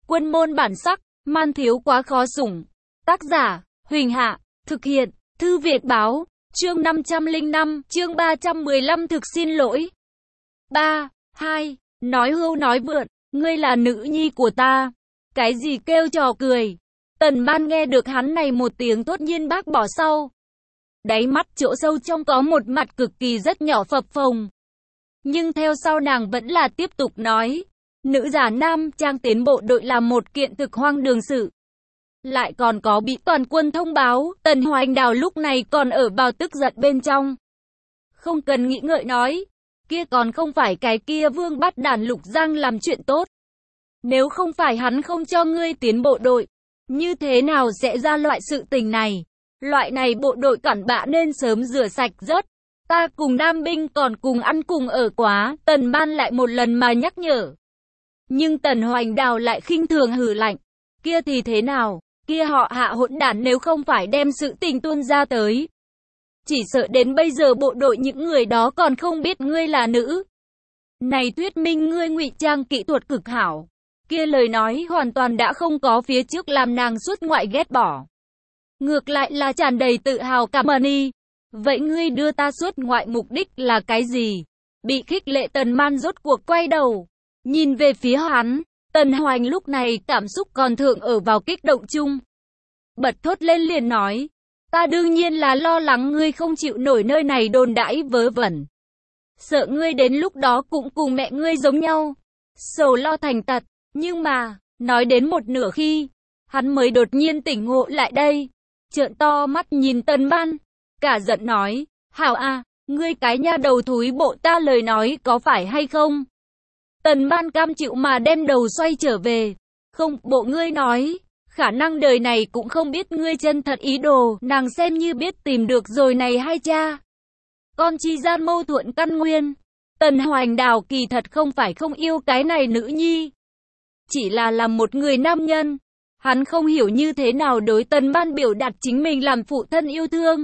Quân môn bản sắc, man thiếu quá khó sủng. Tác giả, Huỳnh Hạ, thực hiện, Thư Việt Báo, chương 505, chương 315 thực xin lỗi. 3, 2, nói hưu nói vượn, ngươi là nữ nhi của ta. Cái gì kêu trò cười. Tần Ban nghe được hắn này một tiếng thốt nhiên bác bỏ sau. Đáy mắt chỗ sâu trong có một mặt cực kỳ rất nhỏ phập phồng. Nhưng theo sau nàng vẫn là tiếp tục nói. Nữ giả nam trang tiến bộ đội là một kiện thực hoang đường sự. Lại còn có bị toàn quân thông báo, Tần Hoành Đào lúc này còn ở vào tức giận bên trong. Không cần nghĩ ngợi nói, kia còn không phải cái kia vương bắt đàn Lục Giang làm chuyện tốt. Nếu không phải hắn không cho ngươi tiến bộ đội, như thế nào sẽ ra loại sự tình này? Loại này bộ đội cặn bã nên sớm rửa sạch rớt. Ta cùng nam binh còn cùng ăn cùng ở quá, Tần Ban lại một lần mà nhắc nhở. Nhưng Tần Hoành Đào lại khinh thường hừ lạnh. Kia thì thế nào? Kia họ Hạ hỗn đản nếu không phải đem sự tình tuôn ra tới. Chỉ sợ đến bây giờ bộ đội những người đó còn không biết ngươi là nữ. Này thuyết minh ngươi ngụy trang kỹ thuật cực hảo. Kia lời nói hoàn toàn đã không có phía trước làm nàng xuất ngoại ghét bỏ. Ngược lại là tràn đầy tự hào cảm ơn y. Vậy ngươi đưa ta xuất ngoại mục đích là cái gì? Bị khích lệ Tần Man rốt cuộc quay đầu. Nhìn về phía hắn, Tần Hoành lúc này cảm xúc còn thượng ở vào kích động chung. Bật thốt lên liền nói, ta đương nhiên là lo lắng ngươi không chịu nổi nơi này đồn đãi vớ vẩn. Sợ ngươi đến lúc đó cũng cùng mẹ ngươi giống nhau, sầu lo thành tật. Nhưng mà, nói đến một nửa khi, hắn mới đột nhiên tỉnh ngộ lại đây. Trợn to mắt nhìn Tần Ban, cả giận nói, hảo à, ngươi cái nha đầu thúi bộ ta lời nói có phải hay không? Tần Ban cam chịu mà đem đầu xoay trở về. Không, bộ ngươi nói, khả năng đời này cũng không biết ngươi chân thật ý đồ, nàng xem như biết tìm được rồi này hay cha. Con chi gian mâu thuẫn căn nguyên. Tần Hoành Đào kỳ thật không phải không yêu cái này nữ nhi. Chỉ là làm một người nam nhân. Hắn không hiểu như thế nào đối Tần Ban biểu đạt chính mình làm phụ thân yêu thương.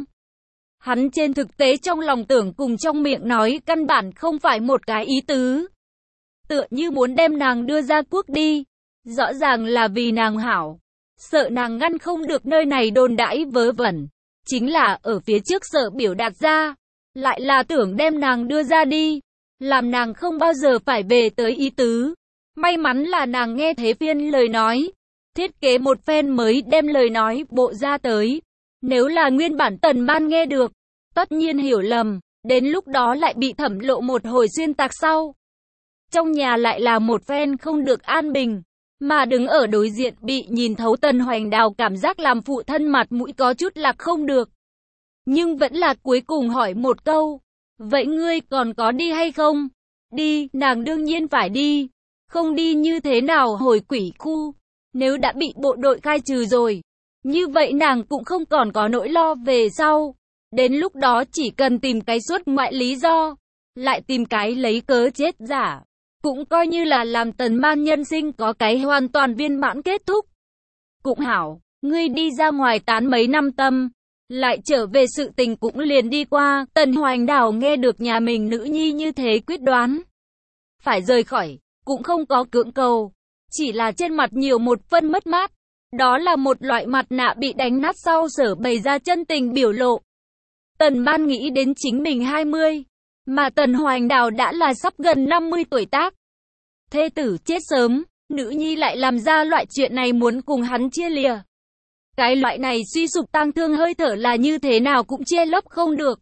Hắn trên thực tế trong lòng tưởng cùng trong miệng nói căn bản không phải một cái ý tứ. Tựa như muốn đem nàng đưa ra quốc đi. Rõ ràng là vì nàng hảo. Sợ nàng ngăn không được nơi này đồn đãi vớ vẩn. Chính là ở phía trước sợ biểu đạt ra. Lại là tưởng đem nàng đưa ra đi. Làm nàng không bao giờ phải về tới ý tứ. May mắn là nàng nghe thế phiên lời nói. Thiết kế một phen mới đem lời nói bộ ra tới. Nếu là nguyên bản Tần Ban nghe được, tất nhiên hiểu lầm. Đến lúc đó lại bị thẩm lộ một hồi xuyên tạc sau. Trong nhà lại là một phen không được an bình. Mà đứng ở đối diện bị nhìn thấu Tần Hoành Đào cảm giác làm phụ thân mặt mũi có chút lạc không được. Nhưng vẫn là cuối cùng hỏi một câu. Vậy ngươi còn có đi hay không? Đi, nàng đương nhiên phải đi. Không đi như thế nào hồi quỷ khu. Nếu đã bị bộ đội khai trừ rồi. Như vậy nàng cũng không còn có nỗi lo về sau. Đến lúc đó chỉ cần tìm cái xuất ngoại lý do. Lại tìm cái lấy cớ chết giả. Cũng coi như là làm Tần Man nhân sinh có cái hoàn toàn viên mãn kết thúc. Cũng hảo, ngươi đi ra ngoài tán mấy năm tâm. Lại trở về sự tình cũng liền đi qua. Tần Hoành Đào nghe được nhà mình nữ nhi như thế quyết đoán. Phải rời khỏi, cũng không có cưỡng cầu. Chỉ là trên mặt nhiều một phân mất mát. Đó là một loại mặt nạ bị đánh nát sau sở bày ra chân tình biểu lộ. Tần Man nghĩ đến chính mình 20. Mà Tần Hoành Đào đã là sắp gần 50 tuổi tác. Thê tử chết sớm, nữ nhi lại làm ra loại chuyện này muốn cùng hắn chia lìa. Cái loại này suy sụp tang thương hơi thở là như thế nào cũng che lấp không được.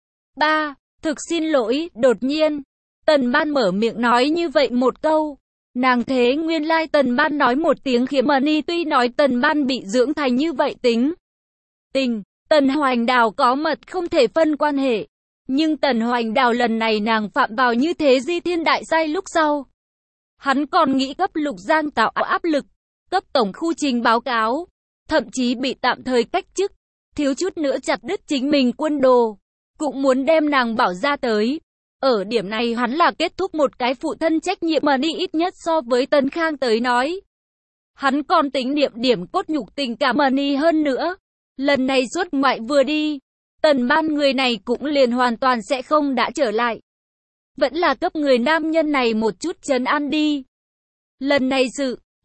3. Thực xin lỗi, đột nhiên. Tần Ban mở miệng nói như vậy một câu. Nàng thế nguyên lai Tần Ban nói một tiếng khiếm y tuy nói Tần Ban bị dưỡng thành như vậy tính. Tình, Tần Hoành Đào có mật không thể phân quan hệ. Nhưng Tần Hoành Đào lần này nàng phạm vào như thế di thiên đại sai lúc sau. Hắn còn nghĩ cấp Lục Giang tạo áp lực, cấp tổng khu trình báo cáo, thậm chí bị tạm thời cách chức, thiếu chút nữa chặt đứt chính mình quân đồ, cũng muốn đem nàng bảo ra tới. Ở điểm này hắn là kết thúc một cái phụ thân trách nhiệm mà đi ít nhất so với Tần Khang tới nói. Hắn còn tính niệm điểm cốt nhục tình cảm mà đi hơn nữa. Lần này xuất ngoại vừa đi, Tần Ban người này cũng liền hoàn toàn sẽ không đã trở lại. Vẫn là cấp người nam nhân này một chút trấn an đi. Lần này sự,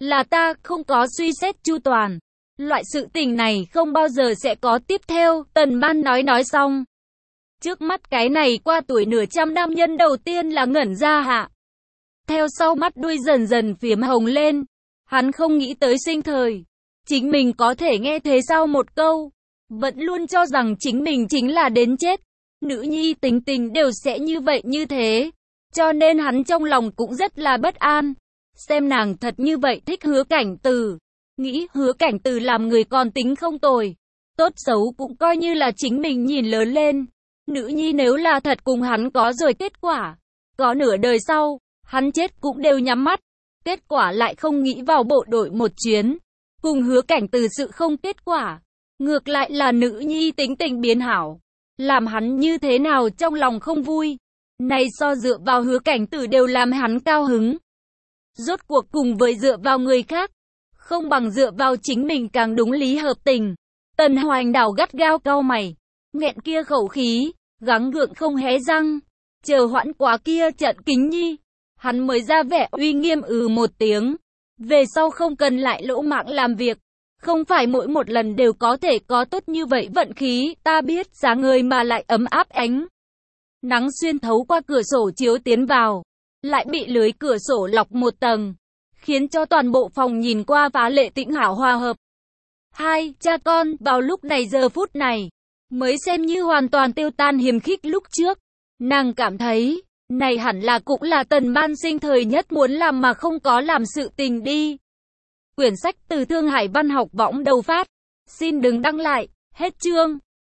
Là ta không có suy xét chu toàn. Loại sự tình này không bao giờ sẽ có tiếp theo, Tần Ban nói xong. Trước mắt cái này qua tuổi nửa trăm nam nhân đầu tiên là ngẩn ra hạ. Theo sau mắt đuôi dần dần phiếm hồng lên. Hắn không nghĩ tới sinh thời. Chính mình có thể nghe thế sau một câu. Vẫn luôn cho rằng chính mình chính là đến chết. Nữ nhi tính tình đều sẽ như vậy như thế. Cho nên hắn trong lòng cũng rất là bất an. Xem nàng thật như vậy thích Hứa Cảnh Từ. Nghĩ Hứa Cảnh Từ làm người còn tính không tồi. Tốt xấu cũng coi như là chính mình nhìn lớn lên. Nữ nhi nếu là thật cùng hắn có rồi kết quả. Có nửa đời sau, hắn chết cũng đều nhắm mắt. Kết quả lại không nghĩ vào bộ đội một chuyến. Cùng Hứa Cảnh Từ sự không kết quả. Ngược lại là nữ nhi tính tình biến hảo. Làm hắn như thế nào trong lòng không vui. Này so dựa vào Hứa Cảnh Từ đều làm hắn cao hứng. Rốt cuộc cùng với dựa vào người khác. Không bằng dựa vào chính mình càng đúng lý hợp tình. Tần Hoành Đảo gắt gao cau mày. Nghẹn kia khẩu khí. Gắng gượng không hé răng. Chờ hoãn quá kia trận kính nhi. Hắn mới ra vẻ uy nghiêm một tiếng. Về sau không cần lại lỗ mãng làm việc. Không phải mỗi một lần đều có thể có tốt như vậy vận khí. Ta biết sáng ngời mà lại ấm áp ánh. Nắng xuyên thấu qua cửa sổ chiếu tiến vào. Lại bị lưới cửa sổ lọc một tầng. Khiến cho toàn bộ phòng nhìn qua phá lệ tĩnh hảo hòa hợp. Hai cha con vào lúc này giờ phút này. Mới xem như hoàn toàn tiêu tan hiềm khích lúc trước. Nàng cảm thấy. Này hẳn là cũng là Tần Ban sinh thời nhất muốn làm mà không có làm sự tình đi. Quyển sách từ Thương Hải Văn học võng đầu phát. Xin đừng đăng lại. Hết chương.